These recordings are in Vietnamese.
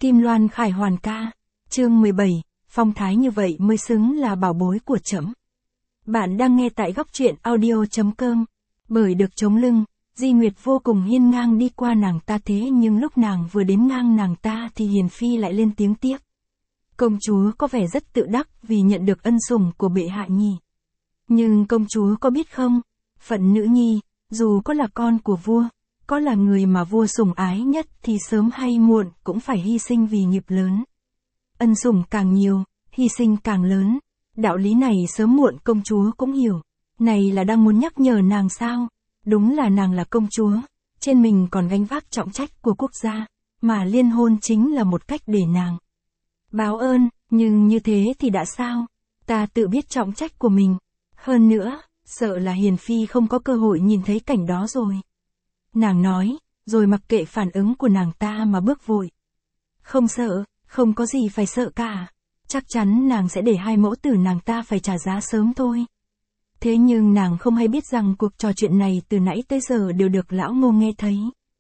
Kim Loan Khải Hoàn ca. Chương 17, phong thái như vậy mới xứng là bảo bối của trẫm. Bạn đang nghe tại góc truyện audio.com. Bởi được chống lưng, Di Nguyệt vô cùng hiên ngang đi qua nàng ta, thế nhưng lúc nàng vừa đến ngang nàng ta thì Hiền Phi lại lên tiếng tiếc. Công chúa có vẻ rất tự đắc vì nhận được ân sủng của bệ hạ nhỉ. Nhưng công chúa có biết không, phận nữ nhi, dù có là con của vua, có là người mà vua sủng ái nhất thì sớm hay muộn cũng phải hy sinh vì nghiệp lớn. Ân sủng càng nhiều, hy sinh càng lớn. Đạo lý này sớm muộn công chúa cũng hiểu. Này là đang muốn nhắc nhở nàng sao? Đúng là nàng là công chúa, trên mình còn gánh vác trọng trách của quốc gia, mà liên hôn chính là một cách để nàng báo ơn, nhưng như thế thì đã sao? Ta tự biết trọng trách của mình. Hơn nữa, sợ là Hiền Phi không có cơ hội nhìn thấy cảnh đó rồi. Nàng nói, rồi mặc kệ phản ứng của nàng ta mà bước vội. Không sợ, không có gì phải sợ cả. Chắc chắn nàng sẽ để hai mẫu tử nàng ta phải trả giá sớm thôi. Thế nhưng nàng không hay biết rằng cuộc trò chuyện này từ nãy tới giờ đều được lão Ngô nghe thấy.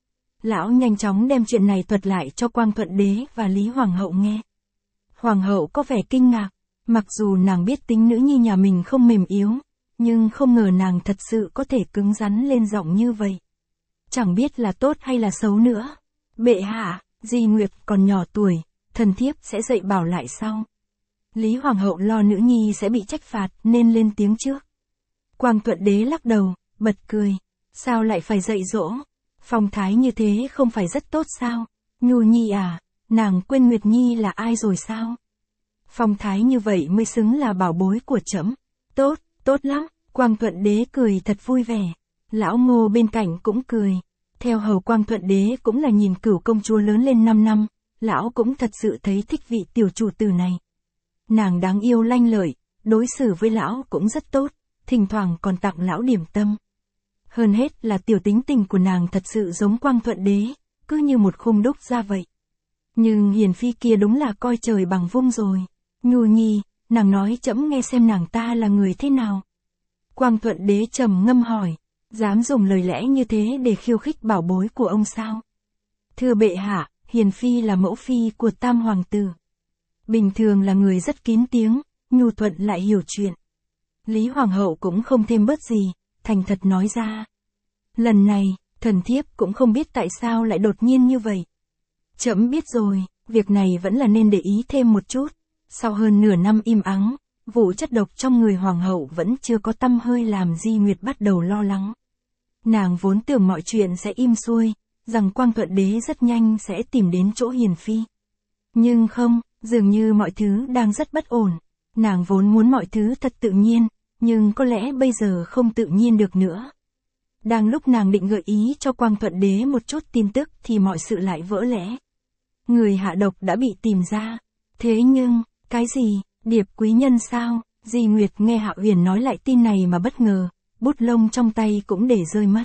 Lão nhanh chóng đem chuyện này thuật lại cho Quang Thuận Đế và Lý Hoàng hậu nghe. Hoàng hậu có vẻ kinh ngạc, mặc dù nàng biết tính nữ nhi nhà mình không mềm yếu, nhưng không ngờ nàng thật sự có thể cứng rắn lên giọng như vậy. Chẳng biết là tốt hay là xấu nữa. Bệ hạ, Di Nguyệt còn nhỏ tuổi, thần thiếp sẽ dạy bảo lại sau. Lý Hoàng hậu lo nữ nhi sẽ bị trách phạt nên lên tiếng trước. Quang Thuận Đế lắc đầu, bật cười. Sao lại phải dạy dỗ? Phong thái như thế không phải rất tốt sao? Nhu nhi à, nàng quên Nguyệt nhi là ai rồi sao? Phong thái như vậy mới xứng là bảo bối của trẫm. Tốt, tốt lắm. Quang Thuận Đế cười thật vui vẻ. Lão Ngô bên cạnh cũng cười. Theo hầu Quang Thuận Đế cũng là nhìn Cửu công chúa lớn lên 5 năm, lão cũng thật sự thấy thích vị tiểu chủ tử này. Nàng đáng yêu lanh lợi, đối xử với lão cũng rất tốt, thỉnh thoảng còn tặng lão điểm tâm. Hơn hết là tiểu tính tình của nàng thật sự giống Quang Thuận Đế, cứ như một khung đúc ra vậy. Nhưng Hiền Phi kia đúng là coi trời bằng vung rồi. Nhu nhi, nàng nói trẫm nghe xem nàng ta là người thế nào. Quang Thuận Đế trầm ngâm hỏi, dám dùng lời lẽ như thế để khiêu khích bảo bối của ông sao? Thưa bệ hạ, Hiền Phi là mẫu phi của Tam Hoàng tử. Bình thường là người rất kín tiếng, nhu thuận lại hiểu chuyện. Lý Hoàng hậu cũng không thêm bớt gì, thành thật nói ra. Lần này, thần thiếp cũng không biết tại sao lại đột nhiên như vậy. Trẫm biết rồi, việc này vẫn là nên để ý thêm một chút. Sau hơn nửa năm im ắng, vụ chất độc trong người hoàng hậu vẫn chưa có tăm hơi làm Di Nguyệt bắt đầu lo lắng. Nàng vốn tưởng mọi chuyện sẽ im xuôi, rằng Quang Thuận Đế rất nhanh sẽ tìm đến chỗ Hiền Phi. Nhưng không, dường như mọi thứ đang rất bất ổn. Nàng vốn muốn mọi thứ thật tự nhiên, nhưng có lẽ bây giờ không tự nhiên được nữa. Đang lúc nàng định gợi ý cho Quang Thuận Đế một chút tin tức thì mọi sự lại vỡ lẽ. Người hạ độc đã bị tìm ra. Thế nhưng, cái gì, Điệp quý nhân sao? Di Nguyệt nghe Hạ Uyển nói lại tin này mà bất ngờ, bút lông trong tay cũng để rơi mất.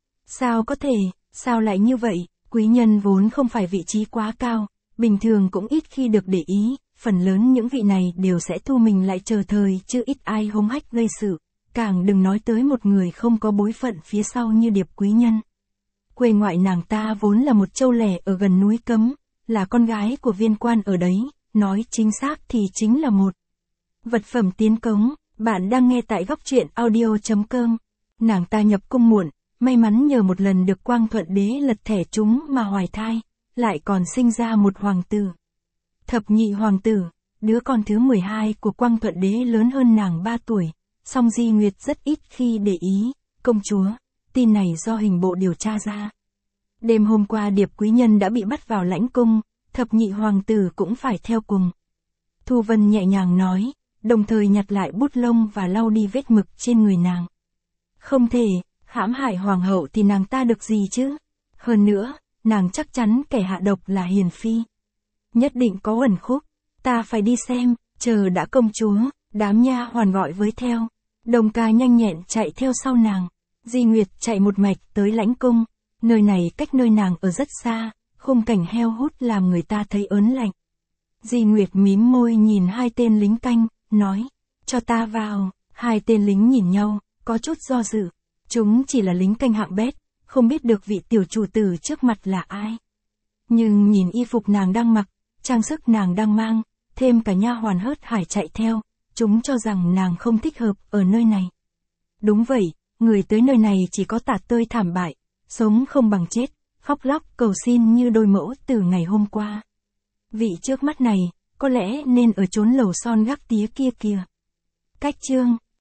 Sao có thể, sao lại như vậy? Quý nhân vốn không phải vị trí quá cao, bình thường cũng ít khi được để ý, phần lớn những vị này đều sẽ thu mình lại chờ thời chứ ít ai hống hách gây sự, càng đừng nói tới một người không có bối phận phía sau như Điệp quý nhân. Quê ngoại nàng ta vốn là một châu lẻ ở gần núi Cấm, là con gái của viên quan ở đấy, nói chính xác thì chính là một vật phẩm tiến cống. Bạn đang nghe tại góc truyện audio.com. Nàng ta nhập cung muộn, may mắn nhờ một lần được Quang Thuận Đế lật thẻ chúng mà hoài thai, lại còn sinh ra một hoàng tử. Thập nhị hoàng tử, đứa con thứ 12 của Quang Thuận Đế lớn hơn nàng 3 tuổi, song Di Nguyệt rất ít khi để ý. Công chúa, tin này do hình bộ điều tra ra. Đêm hôm qua Điệp quý nhân đã bị bắt vào lãnh cung, thập nhị hoàng tử cũng phải theo cùng. Thu Vân nhẹ nhàng nói, đồng thời nhặt lại bút lông và lau đi vết mực trên người nàng. Không thể, hãm hại hoàng hậu thì nàng ta được gì chứ? Hơn nữa, nàng chắc chắn kẻ hạ độc là Hiền Phi. Nhất định có uẩn khúc, ta phải đi xem. Chờ đã công chúa, đám nha hoàn gọi với theo. Đồng ca nhanh nhẹn chạy theo sau nàng. Di Nguyệt chạy một mạch tới lãnh cung. Nơi này cách nơi nàng ở rất xa, khung cảnh heo hút làm người ta thấy ớn lạnh. Di Nguyệt mím môi nhìn hai tên lính canh, nói, cho ta vào. Hai tên lính nhìn nhau, có chút do dự. Chúng chỉ là lính canh hạng bét, không biết được vị tiểu chủ tử trước mặt là ai. Nhưng nhìn y phục nàng đang mặc, trang sức nàng đang mang, thêm cả nha hoàn hớt hải chạy theo, chúng cho rằng nàng không thích hợp ở nơi này. Đúng vậy, người tới nơi này chỉ có tả tơi thảm bại, sống không bằng chết, khóc lóc cầu xin như đôi mẫu từ ngày hôm qua. Vị trước mắt này, có lẽ nên ở chốn lầu son gác tía kia kìa. Cách chương